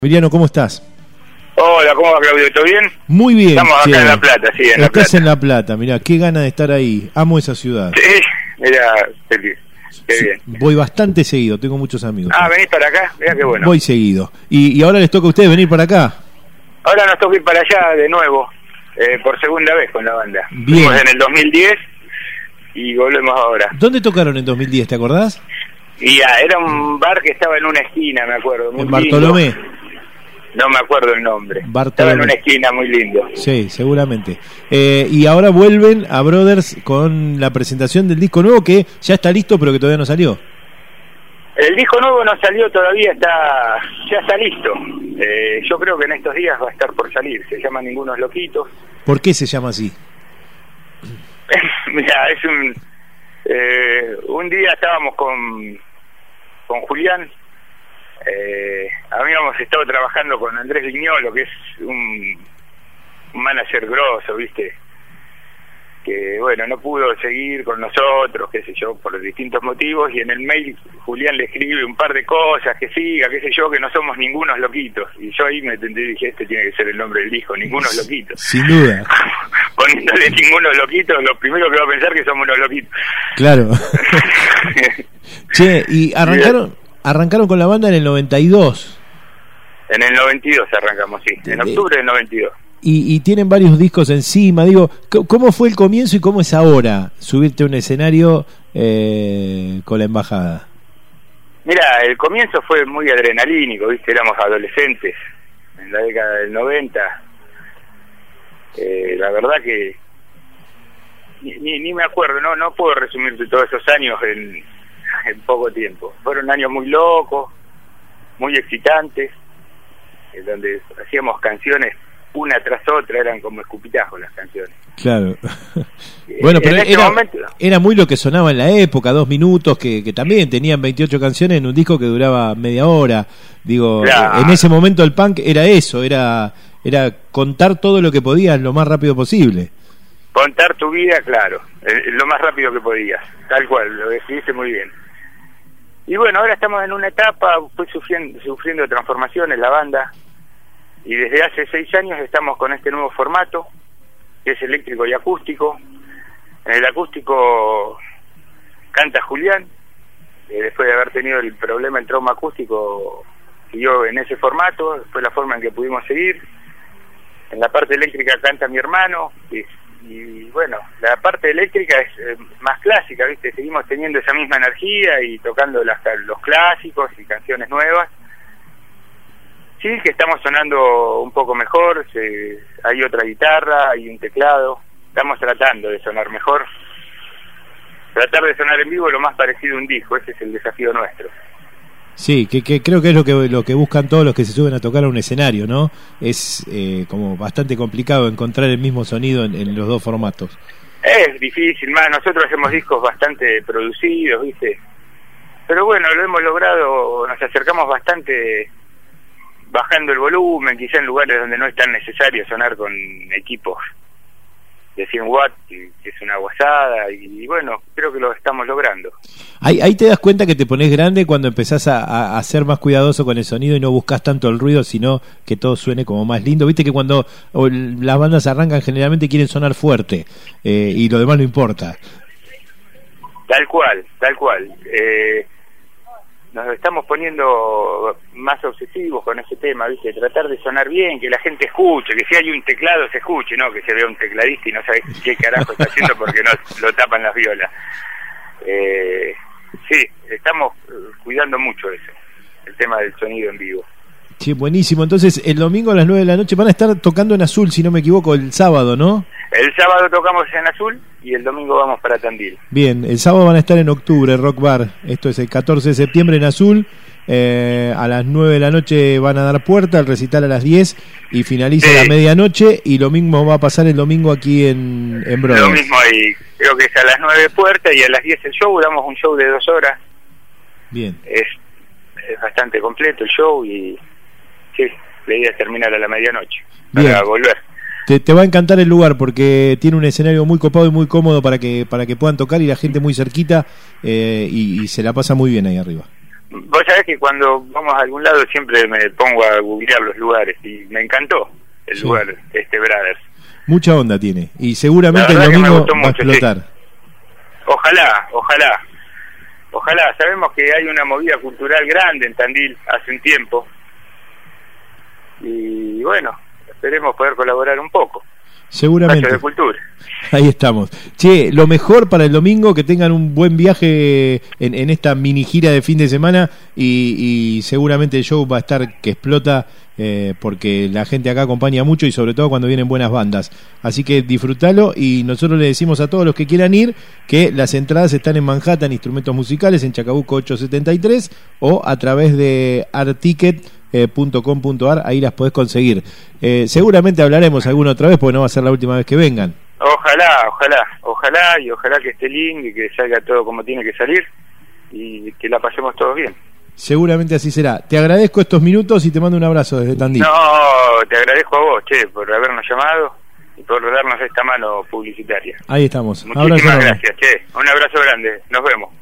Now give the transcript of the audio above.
Emiliano, ¿cómo estás? Hola, ¿cómo va, Claudio? ¿Todo bien? Muy bien. Estamos acá en La Plata, sí, en La Plata. Estás en La Plata, mirá, qué gana de estar ahí. Amo esa ciudad. Sí, mirá, feliz. Qué Sí, bien. voy bastante seguido, tengo muchos amigos. Ah, ¿venís para acá? Mirá qué bueno. Voy seguido. Y ahora les toca a ustedes venir para acá. Ahora nos toca ir para allá de nuevo, por segunda vez con la banda. Bien. Fuimos en el 2010 y volvemos ahora. ¿Dónde tocaron en 2010, te acordás? Y era un bar que estaba en una esquina, me acuerdo. Muy En Bartolomé. lindo. No me acuerdo el nombre. Bartolomé. Estaba en una esquina muy lindo. Sí, seguramente. Y ahora vuelven a Brothers con la presentación del disco nuevo que ya está listo, pero que todavía no salió. El disco nuevo no salió todavía, ya está listo. Yo creo que en estos días va a estar por salir. Se llama Ningunos Loquitos. ¿Por qué se llama así? Mira, es un día estábamos con Julián. Habíamos estado trabajando con Andrés Viñolo, que es un manager grosso, ¿viste? Que, bueno, no pudo seguir con nosotros, qué sé yo, por distintos motivos, y en el mail Julián le escribe un par de cosas, que siga, qué sé yo, que no somos ningunos loquitos. Y yo ahí me entendí y dije, este tiene que ser el nombre del disco, Ningunos Loquitos. Sin duda. Poniéndole Ningunos Loquitos, lo primero que va a pensar que somos unos loquitos. Claro. Che, y arrancaron con la banda en el 92. En el 92 arrancamos, sí, en octubre del 92. Y tienen varios discos encima. Digo, ¿cómo fue el comienzo y cómo es ahora subirte a un escenario con la embajada? Mira, el comienzo fue muy adrenalínico, ¿viste? Éramos adolescentes en la década del 90. La verdad que ni me acuerdo, no puedo resumirte todos esos años en poco tiempo. Fueron años muy locos, muy excitantes, en donde hacíamos canciones una tras otra, eran como escupitajos las canciones. Claro. Bueno, pero era muy lo que sonaba en la época, 2 minutos, que también tenían 28 canciones en un disco que duraba media hora. Digo, claro. En ese momento el punk era eso, era contar todo lo que podías lo más rápido posible. Contar tu vida, claro, lo más rápido que podías, tal cual, lo decidiste muy bien. Y bueno, ahora estamos en una etapa, fue sufriendo transformaciones la banda, y desde hace 6 años estamos con este nuevo formato, que es eléctrico y acústico. En el acústico canta Julián, después de haber tenido el problema, el trauma acústico, siguió en ese formato, fue la forma en que pudimos seguir. En la parte eléctrica canta mi hermano, y bueno, la parte eléctrica es más clásica, ¿viste? Seguimos teniendo esa misma energía y tocando los clásicos y canciones nuevas. Sí, que estamos sonando un poco mejor, hay otra guitarra, hay un teclado, estamos tratando de sonar mejor. Tratar de sonar en vivo lo más parecido a un disco, ese es el desafío nuestro. Sí, que creo que es lo que buscan todos los que se suben a tocar a un escenario, ¿no? Es como bastante complicado encontrar el mismo sonido en los dos formatos. Es difícil, más nosotros hacemos discos bastante producidos, ¿viste? Pero bueno, lo hemos logrado, nos acercamos bastante bajando el volumen, quizá en lugares donde no es tan necesario sonar con equipos de 100 watts, que es una guasada, y bueno, creo que lo estamos logrando. Ahí te das cuenta que te pones grande cuando empezás a ser más cuidadoso con el sonido y no buscas tanto el ruido, sino que todo suene como más lindo. Viste que cuando las bandas arrancan generalmente quieren sonar fuerte, y lo demás no importa. Tal cual. Nos estamos poniendo más obsesivos con ese tema, ¿viste? Tratar de sonar bien, que la gente escuche, que si hay un teclado se escuche, no que se vea un tecladista y no sabes qué carajo está haciendo porque no lo tapan las violas. Sí, estamos cuidando mucho eso, el tema del sonido en vivo. Sí, buenísimo. Entonces, el domingo a las 9 de la noche van a estar tocando en Azul, si no me equivoco, el sábado, ¿no? El sábado tocamos en Azul y el domingo vamos para Tandil. Bien, el sábado van a estar en Octubre, Rock Bar. Esto es el 14 de septiembre en Azul. A las 9 de la noche van a dar puerta, el recital a las 10 y finaliza a la medianoche. Y lo mismo va a pasar el domingo aquí en Brothers. Lo mismo ahí, creo que es a las 9 puerta y a las 10 el show. Damos un show de 2 horas. Bien. Es bastante completo el show y sí, la idea es terminar a la medianoche para volver. Te va a encantar el lugar porque tiene un escenario muy copado y muy cómodo para que puedan tocar y la gente muy cerquita, y se la pasa muy bien ahí arriba. Vos sabés que cuando vamos a algún lado siempre me pongo a googlear los lugares y me encantó el lugar, Brothers. Mucha onda tiene y seguramente el domingo va a explotar. Sí. Ojalá, sabemos que hay una movida cultural grande en Tandil hace un tiempo y bueno, esperemos poder colaborar un poco. Seguramente. De cultura. Ahí estamos. Che, lo mejor para el domingo, que tengan un buen viaje en esta mini gira de fin de semana y seguramente el show va a estar que explota porque la gente acá acompaña mucho y sobre todo cuando vienen buenas bandas. Así que disfrutalo y nosotros le decimos a todos los que quieran ir que las entradas están en Manhattan, Instrumentos Musicales, en Chacabuco 873 o a través de articket.com.ar, ahí las podés conseguir. Seguramente hablaremos alguna otra vez porque no va a ser la última vez que vengan. Ojalá que esté lindo y que salga todo como tiene que salir y que la pasemos todos bien. Seguramente así será. Te agradezco estos minutos y te mando un abrazo desde Tandil. No, te agradezco a vos, por habernos llamado y por darnos esta mano publicitaria. Ahí estamos. Muchísimas gracias, un abrazo grande, nos vemos.